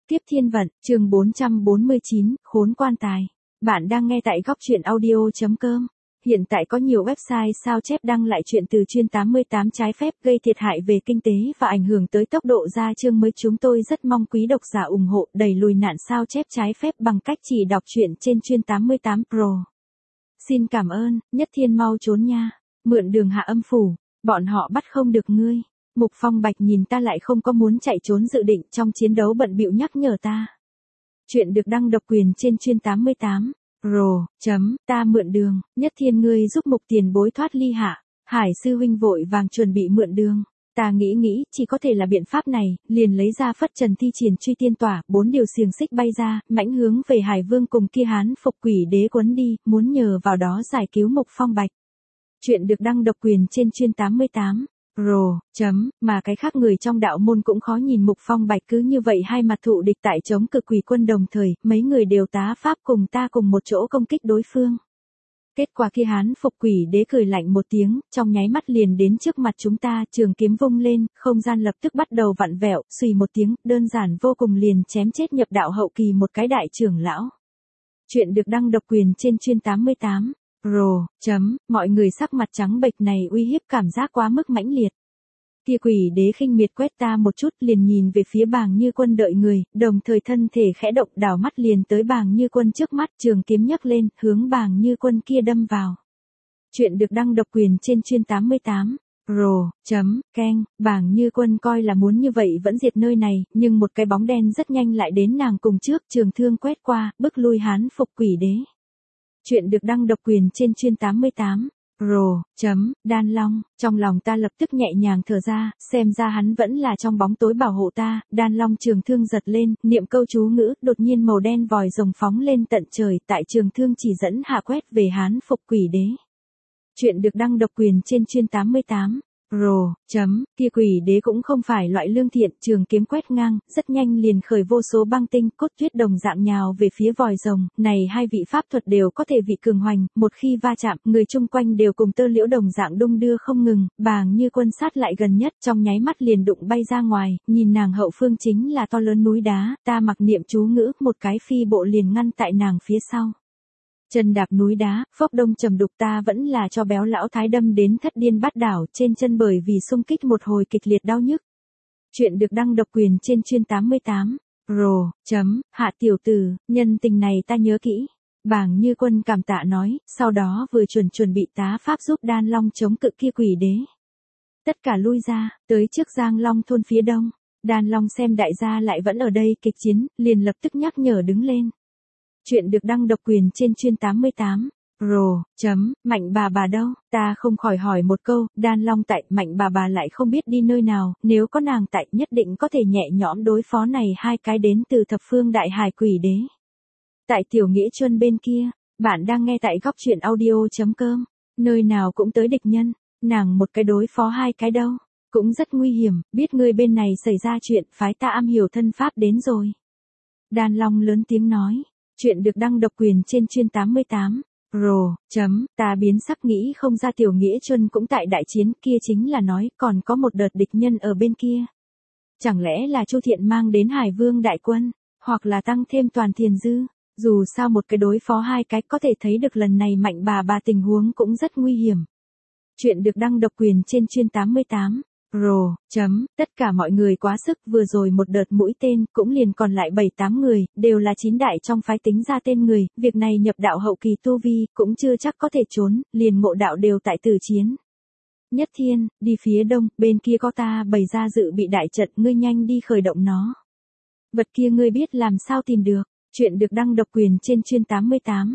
Tiếp thiên vận, chương 449, khốn quan tài. Bạn đang nghe tại góc truyện audio.com. Hiện tại có nhiều website sao chép đăng lại chuyện từ chuyên 88 trái phép gây thiệt hại về kinh tế và ảnh hưởng tới tốc độ ra chương mới. Chúng tôi rất mong quý độc giả ủng hộ đẩy lùi nạn sao chép trái phép bằng cách chỉ đọc truyện trên chuyên 88 Pro. Xin cảm ơn, Nhất Thiên mau trốn nha. Mượn đường Hạ Âm Phủ, bọn họ bắt không được ngươi. Mục Phong Bạch nhìn ta lại không có muốn chạy trốn dự định trong chiến đấu bận bịu nhắc nhở ta. Chuyện được đăng độc quyền trên chuyên 88. Ta mượn đường, Nhất Thiên ngươi giúp Mục tiền bối thoát ly hạ. Hải sư huynh vội vàng chuẩn bị mượn đường. Ta nghĩ chỉ có thể là biện pháp này, liền lấy ra phất trần thi triển truy tiên tỏa, 4 điều xiềng xích bay ra, mãnh hướng về Hải Vương cùng kia Hán phục quỷ đế quấn đi, muốn nhờ vào đó giải cứu Mục Phong Bạch. Chuyện được đăng độc quyền trên chuyên 88. Mà cái khác người trong đạo môn cũng khó nhìn Mục Phong Bạch cứ như vậy hai mặt thụ địch tại chống cực quỷ quân đồng thời, mấy người đều tá pháp cùng ta cùng một chỗ công kích đối phương. Kết quả kia Hán phục quỷ đế cười lạnh một tiếng, trong nháy mắt liền đến trước mặt chúng ta, trường kiếm vung lên, không gian lập tức bắt đầu vặn vẹo, xùy một tiếng, đơn giản vô cùng liền chém chết nhập đạo hậu kỳ một cái đại trưởng lão. Chuyện được đăng độc quyền trên chuyên 88. Mọi người sắc mặt trắng bệch này uy hiếp cảm giác quá mức mãnh liệt. Kia quỷ đế khinh miệt quét ta một chút liền nhìn về phía Bàng Như Quân đợi người, đồng thời thân thể khẽ động đảo mắt liền tới Bàng Như Quân trước mắt, trường kiếm nhấc lên, hướng Bàng Như Quân kia đâm vào. Chuyện được đăng độc quyền trên chuyên 88. Bàng Như Quân coi là muốn như vậy vẫn diệt nơi này, nhưng một cái bóng đen rất nhanh lại đến nàng cùng trước, trường thương quét qua, bức lui Hán phục quỷ đế. Chuyện được đăng độc quyền trên chuyên 88. Đan Long, trong lòng ta lập tức nhẹ nhàng thở ra, xem ra hắn vẫn là trong bóng tối bảo hộ ta. Đan Long trường thương giật lên, niệm câu chú ngữ, đột nhiên màu đen vòi rồng phóng lên tận trời, tại trường thương chỉ dẫn hạ quét về Hán phục quỷ đế. Chuyện được đăng độc quyền trên chuyên 88. Kia quỷ đế cũng không phải loại lương thiện, trường kiếm quét ngang, rất nhanh liền khởi vô số băng tinh, cốt tuyết đồng dạng nhào về phía vòi rồng, này hai vị pháp thuật đều có thể vị cường hoành, một khi va chạm, người chung quanh đều cùng tơ liễu đồng dạng đung đưa không ngừng. Bàng Như Quân sát lại gần nhất, trong nháy mắt liền đụng bay ra ngoài, nhìn nàng hậu phương chính là to lớn núi đá, ta mặc niệm chú ngữ, một cái phi bộ liền ngăn tại nàng phía sau. Chân đạp núi đá, phốc đông trầm đục, ta vẫn là cho béo lão thái đâm đến thất điên bát đảo trên chân bởi vì xung kích một hồi kịch liệt đau nhức. Chuyện được đăng độc quyền trên chuyên 88. Hạ tiểu tử, nhân tình này ta nhớ kỹ. Bàng Như Quân cảm tạ nói, sau đó vừa chuẩn bị tá pháp giúp Đan Long chống cự kia quỷ đế. Tất cả lui ra, tới trước Giang Long thôn phía đông. Đan Long xem đại gia lại vẫn ở đây kịch chiến, liền lập tức nhắc nhở đứng lên. Chuyện được đăng độc quyền trên chuyên 88. Mạnh bà đâu, ta không khỏi hỏi một câu, Đan Long tại, Mạnh bà lại không biết đi nơi nào, nếu có nàng tại nhất định có thể nhẹ nhõm đối phó này hai cái đến từ thập phương đại hải quỷ đế. Tại Tiểu Nghĩa Chuân bên kia, bạn đang nghe tại góc truyện audio.com, nơi nào cũng tới địch nhân, nàng một cái đối phó hai cái đâu, cũng rất nguy hiểm, biết ngươi bên này xảy ra chuyện, phái ta am hiểu thân pháp đến rồi. Đan Long lớn tiếng nói. Chuyện được đăng độc quyền trên chuyên 88. Ta biến sắc nghĩ không ra Tiểu Nghĩa Chuân cũng tại đại chiến kia, chính là nói còn có một đợt địch nhân ở bên kia. Chẳng lẽ là Chu Thiện mang đến Hải Vương đại quân, hoặc là tăng thêm Toàn Thiền Dư, dù sao một cái đối phó hai cái có thể thấy được lần này Mạnh bà tình huống cũng rất nguy hiểm. Chuyện được đăng độc quyền trên chuyên 88. Tất cả mọi người quá sức, vừa rồi một đợt mũi tên, cũng liền còn lại 7-8 người, đều là 9 đại trong phái tính ra tên người, việc này nhập đạo hậu kỳ tu vi, cũng chưa chắc có thể trốn, liền ngộ đạo đều tại tử chiến. Nhất Thiên, đi phía đông, bên kia có ta bày ra dự bị đại trận, ngươi nhanh đi khởi động nó. Vật kia ngươi biết làm sao tìm được, chuyện được đăng độc quyền trên chuyên 88.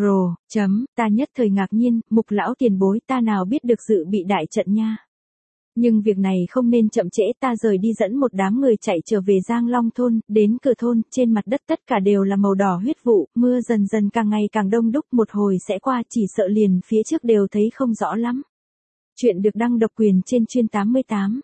Ta nhất thời ngạc nhiên, Mục lão tiền bối, ta nào biết được dự bị đại trận nha. Nhưng việc này không nên chậm trễ, ta rời đi dẫn một đám người chạy trở về Giang Long thôn, đến cửa thôn, trên mặt đất tất cả đều là màu đỏ huyết vụ, mưa dần dần càng ngày càng đông đúc, một hồi sẽ qua, chỉ sợ liền phía trước đều thấy không rõ lắm. Chuyện được đăng độc quyền trên chuyên 88.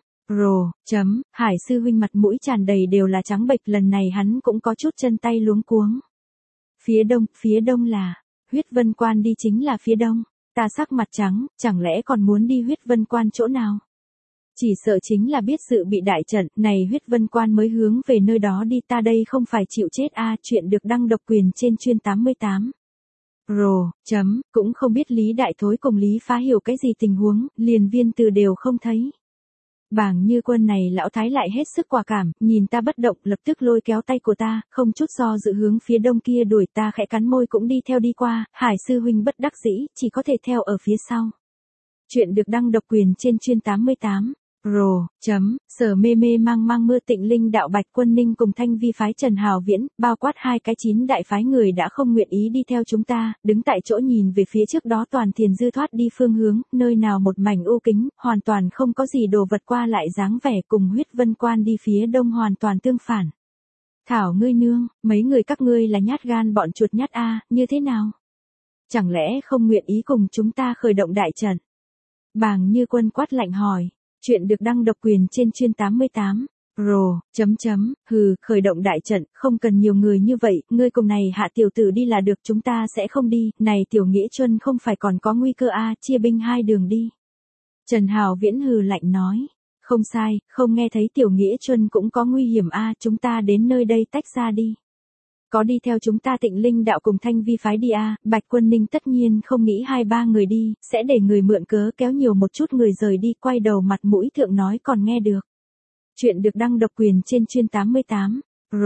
Hải sư huynh mặt mũi tràn đầy đều là trắng bệch, lần này hắn cũng có chút chân tay luống cuống. Phía đông là, Huyết Vân Quan đi chính là phía đông, ta sắc mặt trắng, chẳng lẽ còn muốn đi Huyết Vân Quan chỗ nào? Chỉ sợ chính là biết sự bị đại trận, này huyết vân quan mới hướng về nơi đó đi, ta đây không phải chịu chết a. Chuyện được đăng độc quyền trên chuyên 88. Cũng không biết Lý Đại Thối cùng Lý Phá Hiểu cái gì tình huống, liền viên từ đều không thấy. Bàng Như Quân này lão thái lại hết sức quả cảm, nhìn ta bất động lập tức lôi kéo tay của ta, không chút do dự hướng phía đông kia đuổi, ta khẽ cắn môi cũng đi theo đi qua, Hải sư huynh bất đắc dĩ, chỉ có thể theo ở phía sau. Chuyện được đăng độc quyền trên chuyên 88. Sở mê mê mang mang mưa Tịnh Linh đạo Bạch Quân Ninh cùng Thanh Vi phái Trần Hào Viễn, bao quát hai cái 9 đại phái người đã không nguyện ý đi theo chúng ta, đứng tại chỗ nhìn về phía trước đó toàn thiền dư thoát đi phương hướng, nơi nào một mảnh u kính, hoàn toàn không có gì đồ vật qua lại dáng vẻ, cùng huyết vân quan đi phía đông hoàn toàn tương phản. Thảo ngươi nương, mấy người các ngươi là nhát gan bọn chuột nhát a, như thế nào? Chẳng lẽ không nguyện ý cùng chúng ta khởi động đại trận? Bàng Như Quân quát lạnh hỏi. Chuyện được đăng độc quyền trên chuyên 88. Khởi động đại trận, không cần nhiều người như vậy, ngươi cùng này hạ tiểu tử đi là được, chúng ta sẽ không đi, này tiểu nghĩa chuân không phải còn có nguy cơ a, chia binh hai đường đi. Trần Hào Viễn hừ lạnh nói, không sai, không nghe thấy tiểu nghĩa chuân cũng có nguy hiểm a, chúng ta đến nơi đây tách ra đi. Có đi theo chúng ta Tịnh Linh đạo cùng Thanh Vi phái đi a. Bạch Quân Ninh tất nhiên không nghĩ 2-3 người đi, sẽ để người mượn cớ kéo nhiều một chút người rời đi, quay đầu mặt mũi thượng nói còn nghe được. Chuyện được đăng độc quyền trên chuyên 88.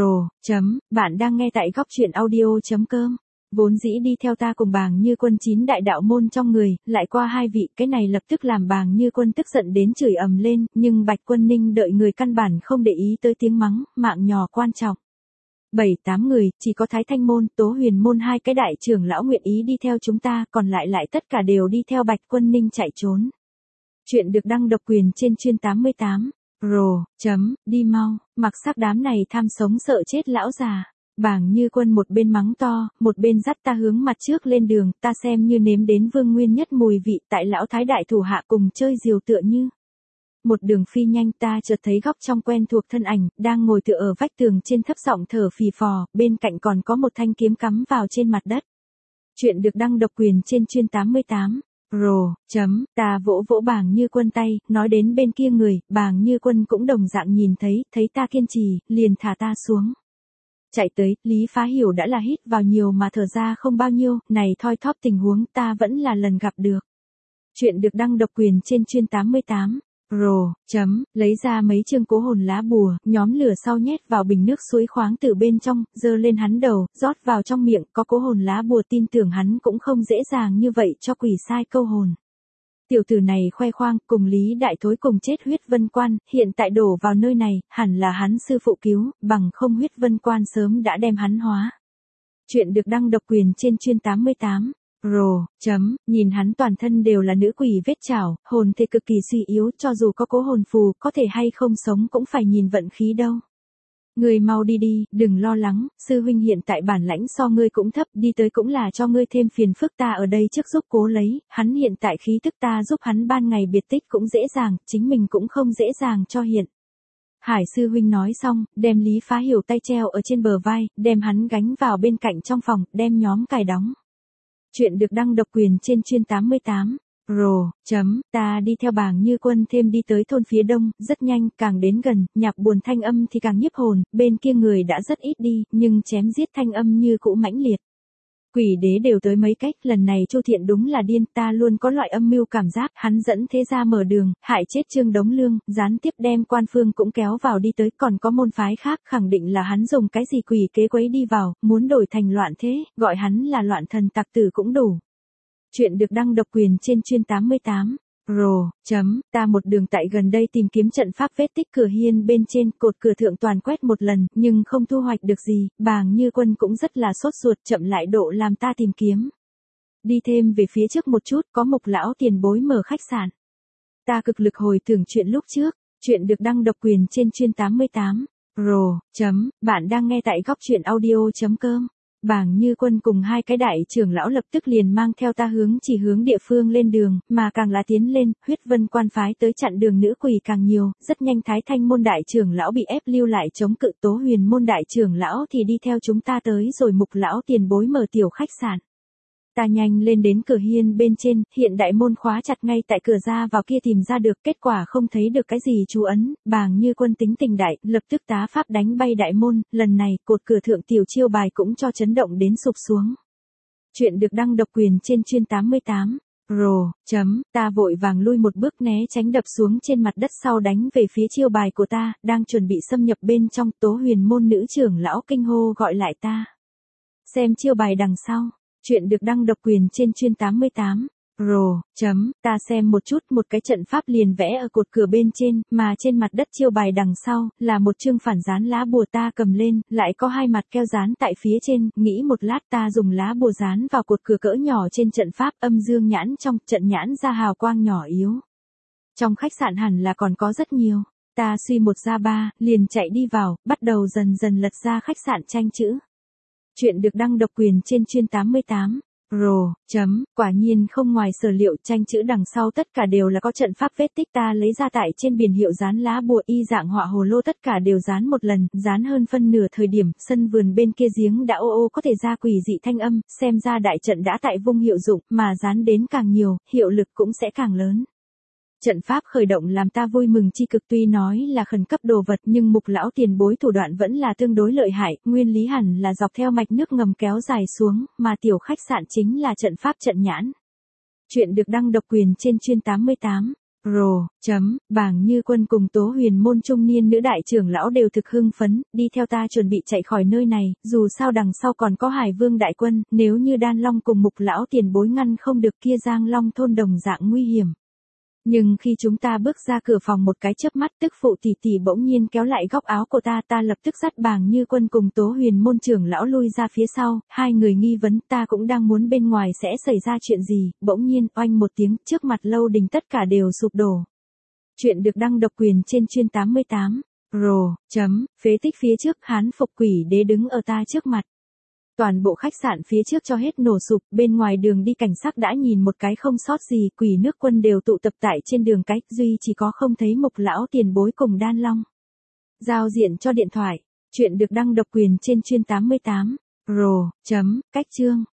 Bạn đang nghe tại góc truyện audio.com. Vốn dĩ đi theo ta cùng Bàng Như Quân 9 đại đạo môn trong người, lại qua 2 vị, cái này lập tức làm Bàng Như Quân tức giận đến chửi ầm lên, nhưng Bạch Quân Ninh đợi người căn bản không để ý tới tiếng mắng, mạng nhỏ quan trọng. 7-8 người, chỉ có Thái Thanh môn, Tố Huyền môn hai cái đại trưởng lão nguyện ý đi theo chúng ta, còn lại tất cả đều đi theo Bạch Quân Ninh chạy trốn. Chuyện được đăng độc quyền trên chuyên 88. Đi mau, mặc sắc đám này tham sống sợ chết lão già. Bàng Như Quân một bên mắng to, một bên dắt ta hướng mặt trước lên đường, ta xem như nếm đến vương nguyên nhất mùi vị, tại lão thái đại thủ hạ cùng chơi diều tựa như. Một đường phi nhanh, ta chợt thấy góc trong quen thuộc thân ảnh, đang ngồi tựa ở vách tường trên thấp giọng thở phì phò, bên cạnh còn có một thanh kiếm cắm vào trên mặt đất. Chuyện được đăng độc quyền trên chuyên 88. Ta vỗ Bàng Như Quân tay, nói đến bên kia người, Bàng Như Quân cũng đồng dạng nhìn thấy ta kiên trì, liền thả ta xuống. Chạy tới, Lý Phá Hiểu đã là hít vào nhiều mà thở ra không bao nhiêu, này thoi thóp tình huống ta vẫn là lần gặp được. Chuyện được đăng độc quyền trên chuyên 88. Lấy ra mấy chương cố hồn lá bùa, nhóm lửa sau nhét vào bình nước suối khoáng từ bên trong, dơ lên hắn đầu, rót vào trong miệng, có cố hồn lá bùa tin tưởng hắn cũng không dễ dàng như vậy cho quỷ sai câu hồn. Tiểu tử này khoe khoang, cùng Lý Đại Thối cùng chết huyết vân quan, hiện tại đổ vào nơi này, hẳn là hắn sư phụ cứu, bằng không huyết vân quan sớm đã đem hắn hóa. Chuyện được đăng độc quyền trên chuyên 88. Nhìn hắn toàn thân đều là nữ quỷ vết chảo, hồn thể cực kỳ suy yếu, cho dù có cố hồn phù, có thể hay không sống cũng phải nhìn vận khí đâu. Ngươi mau đi đi, đừng lo lắng, sư huynh hiện tại bản lãnh so ngươi cũng thấp, đi tới cũng là cho ngươi thêm phiền phức, ta ở đây trước giúp cố lấy, hắn hiện tại khí tức ta giúp hắn ban ngày biệt tích cũng dễ dàng, chính mình cũng không dễ dàng cho hiện. Hải sư huynh nói xong, đem Lý Phá Hiểu tay treo ở trên bờ vai, đem hắn gánh vào bên cạnh trong phòng, đem nhóm cài đóng. Chuyện được đăng độc quyền trên chuyên 88. Ta đi theo Bàng Như Quân thêm đi tới thôn phía đông, rất nhanh, càng đến gần, nhạc buồn thanh âm thì càng nhiếp hồn, bên kia người đã rất ít đi, nhưng chém giết thanh âm như cũ mãnh liệt. Quỷ đế đều tới mấy cách, lần này Chu Thiện đúng là điên, ta luôn có loại âm mưu cảm giác, hắn dẫn thế gia mở đường, hại chết Trương Đống Lương, gián tiếp đem quan phương cũng kéo vào đi tới, còn có môn phái khác, khẳng định là hắn dùng cái gì quỷ kế quấy đi vào, muốn đổi thành loạn thế, gọi hắn là loạn thần tặc tử cũng đủ. Chuyện được đăng độc quyền trên chuyên 88. Ta một đường tại gần đây tìm kiếm trận pháp vết tích cửa hiên bên trên, cột cửa thượng toàn quét một lần, nhưng không thu hoạch được gì, Bàng Như Quân cũng rất là sốt ruột, chậm lại độ làm ta tìm kiếm. Đi thêm về phía trước một chút, có Mục lão tiền bối mở khách sạn. Ta cực lực hồi tưởng chuyện lúc trước, chuyện được đăng độc quyền trên chuyên 88. Bạn đang nghe tại góc truyện audio.com. Bàng Như Quân cùng hai cái đại trưởng lão lập tức liền mang theo ta hướng địa phương lên đường, mà càng là tiến lên, huyết vân quan phái tới chặn đường nữ quỷ càng nhiều, rất nhanh Thái Thanh môn đại trưởng lão bị ép lưu lại chống cự, Tố Huyền môn đại trưởng lão thì đi theo chúng ta tới rồi Mục lão tiền bối mở tiểu khách sạn. Ta nhanh lên đến cửa hiên bên trên, hiện đại môn khóa chặt ngay tại cửa ra vào kia tìm ra được, kết quả không thấy được cái gì chú ấn, Bàng Như Quân tính tình đại, lập tức tá pháp đánh bay đại môn, lần này cột cửa thượng tiểu chiêu bài cũng cho chấn động đến sụp xuống. Chuyện được đăng độc quyền trên chuyên 88. Ta vội vàng lui một bước né tránh đập xuống trên mặt đất sau đánh về phía chiêu bài của ta, đang chuẩn bị xâm nhập bên trong, Tố Huyền môn nữ trưởng lão kinh hô gọi lại ta. Xem chiêu bài đằng sau. Chuyện được đăng độc quyền trên chuyên 88. Ta xem một chút, một cái trận pháp liền vẽ ở cột cửa bên trên, mà trên mặt đất chiêu bài đằng sau, là một chương phản dán lá bùa ta cầm lên, lại có hai mặt keo dán tại phía trên, nghĩ một lát ta dùng lá bùa dán vào cột cửa cỡ nhỏ trên trận pháp, âm dương nhãn trong, trận nhãn ra hào quang nhỏ yếu. Trong khách sạn hẳn là còn có rất nhiều. Ta suy một ra ba, liền chạy đi vào, bắt đầu dần dần lật ra khách sạn tranh chữ. Chuyện được đăng độc quyền trên chuyên 88. Quả nhiên không ngoài sở liệu, tranh chữ đằng sau tất cả đều là có trận pháp vết tích, ta lấy ra tại trên biển hiệu dán lá bùa y dạng họa hồ lô, tất cả đều dán một lần, dán hơn phân nửa thời điểm, sân vườn bên kia giếng đã ô ô có thể ra quỷ dị thanh âm, xem ra đại trận đã tại vung hiệu dụng, mà dán đến càng nhiều, hiệu lực cũng sẽ càng lớn. Trận pháp khởi động làm ta vui mừng chi cực, tuy nói là khẩn cấp đồ vật nhưng Mục lão tiền bối thủ đoạn vẫn là tương đối lợi hại, nguyên lý hẳn là dọc theo mạch nước ngầm kéo dài xuống, mà tiểu khách sạn chính là trận pháp trận nhãn. Chuyện được đăng độc quyền trên chuyên 88. Bàng Như Quân cùng Tố Huyền môn trung niên nữ đại trưởng lão đều thực hưng phấn, đi theo ta chuẩn bị chạy khỏi nơi này, dù sao đằng sau còn có Hải Vương đại quân, nếu như Đan Long cùng Mục lão tiền bối ngăn không được kia Giang Long thôn đồng dạng nguy hiểm. Nhưng khi chúng ta bước ra cửa phòng một cái chớp mắt, tức phụ tỷ tỷ bỗng nhiên kéo lại góc áo của ta, ta lập tức dắt Bàng Như Quân cùng Tố Huyền môn trưởng lão lui ra phía sau, hai người nghi vấn, ta cũng đang muốn bên ngoài sẽ xảy ra chuyện gì, bỗng nhiên, oanh một tiếng, trước mặt lâu đình tất cả đều sụp đổ. Chuyện được đăng độc quyền trên chuyên 88. Phế tích phía trước, Hán Phục Quỷ Đế đứng ở ta trước mặt. Toàn bộ khách sạn phía trước cho hết nổ sụp, bên ngoài đường đi cảnh sát đã nhìn một cái không sót gì, quỷ nước quân đều tụ tập tại trên đường cái, duy chỉ có không thấy Mục lão tiền bối cùng Đan Long. Giao diện cho điện thoại. Chuyện được đăng độc quyền trên chuyên 88. Cách chương.